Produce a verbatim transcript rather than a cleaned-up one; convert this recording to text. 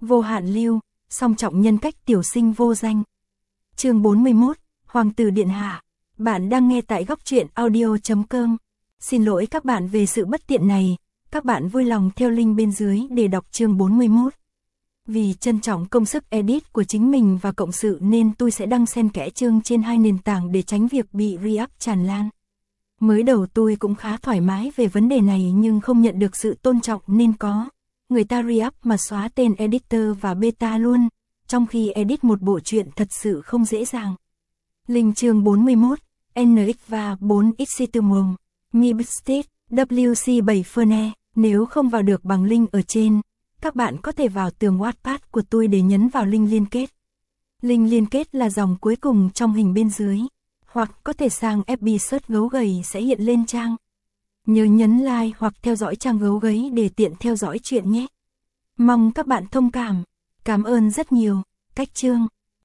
Vô hạn lưu, song trọng nhân cách tiểu sinh vô danh. Chương bốn mươi mốt, Hoàng tử điện hạ. Bạn đang nghe tại góc truyện audio chấm com. Xin lỗi các bạn về sự bất tiện này, các bạn vui lòng theo link bên dưới để đọc chương bốn mươi mốt. Vì trân trọng công sức edit của chính mình và cộng sự nên tôi sẽ đăng xen kẽ chương trên hai nền tảng để tránh việc bị re-up tràn lan. Mới đầu tôi cũng khá thoải mái về vấn đề này nhưng không nhận được sự tôn trọng nên có người ta re-up mà xóa tên editor và beta luôn, trong khi edit một bộ truyện thật sự không dễ dàng. Link chương bốn mươi mốt, en ích và bốn x Citumum, Mibstate, vê xê bảy Ferne. Nếu không vào được bằng link ở trên, các bạn có thể vào tường Wattpad của tôi để nhấn vào link liên kết. Link liên kết là dòng cuối cùng trong hình bên dưới, hoặc có thể sang ép bê search gấu gầy sẽ hiện lên trang. Nhớ nhấn like hoặc theo dõi trang gấu gấy để tiện theo dõi chuyện nhé. Mong các bạn thông cảm. Cảm ơn rất nhiều. Cách chương.